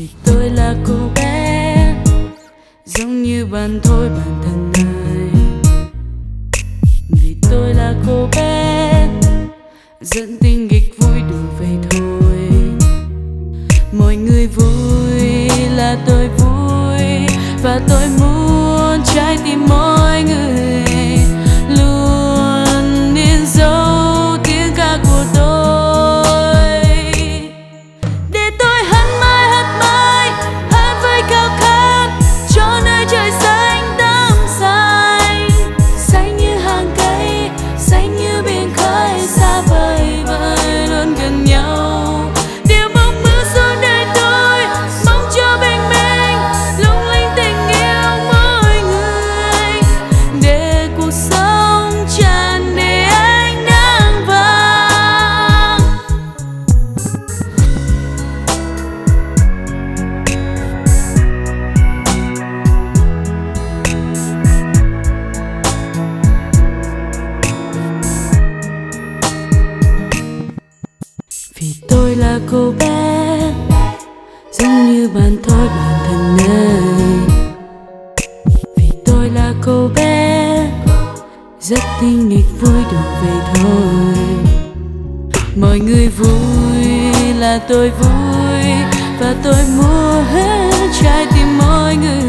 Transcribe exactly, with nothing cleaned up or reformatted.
Vì tôi là cô bé giống như bạn thôi bạn thân ơi. Vì tôi là cô bé dẫn tình nghịch vui đùa vậy thôi. Mọi người vui là tôi vui, và tôi muốn trái tim mọi người luôn in dấu tiếng ca của tôi. Để tôi hát mãi hát mãi hát với khao khát cho nơi trời xanh tắm xanh, xanh như hàng cây, xanh như biển khơi xa vời vời luôn gần nhau. Điều mong mơ sau đời tôi mong cho bình minh lung linh tình yêu mỗi người, để cuộc sống tràn đầy ánh nắng vàng. Vì tôi là cô bé giống như bạn thôi bạn thân ơi. Vì tôi là cô bé rất tinh nghịch vui đùa vậy thôi. Mọi người vui là tôi vui, và tôi muốn hết trái tim mọi người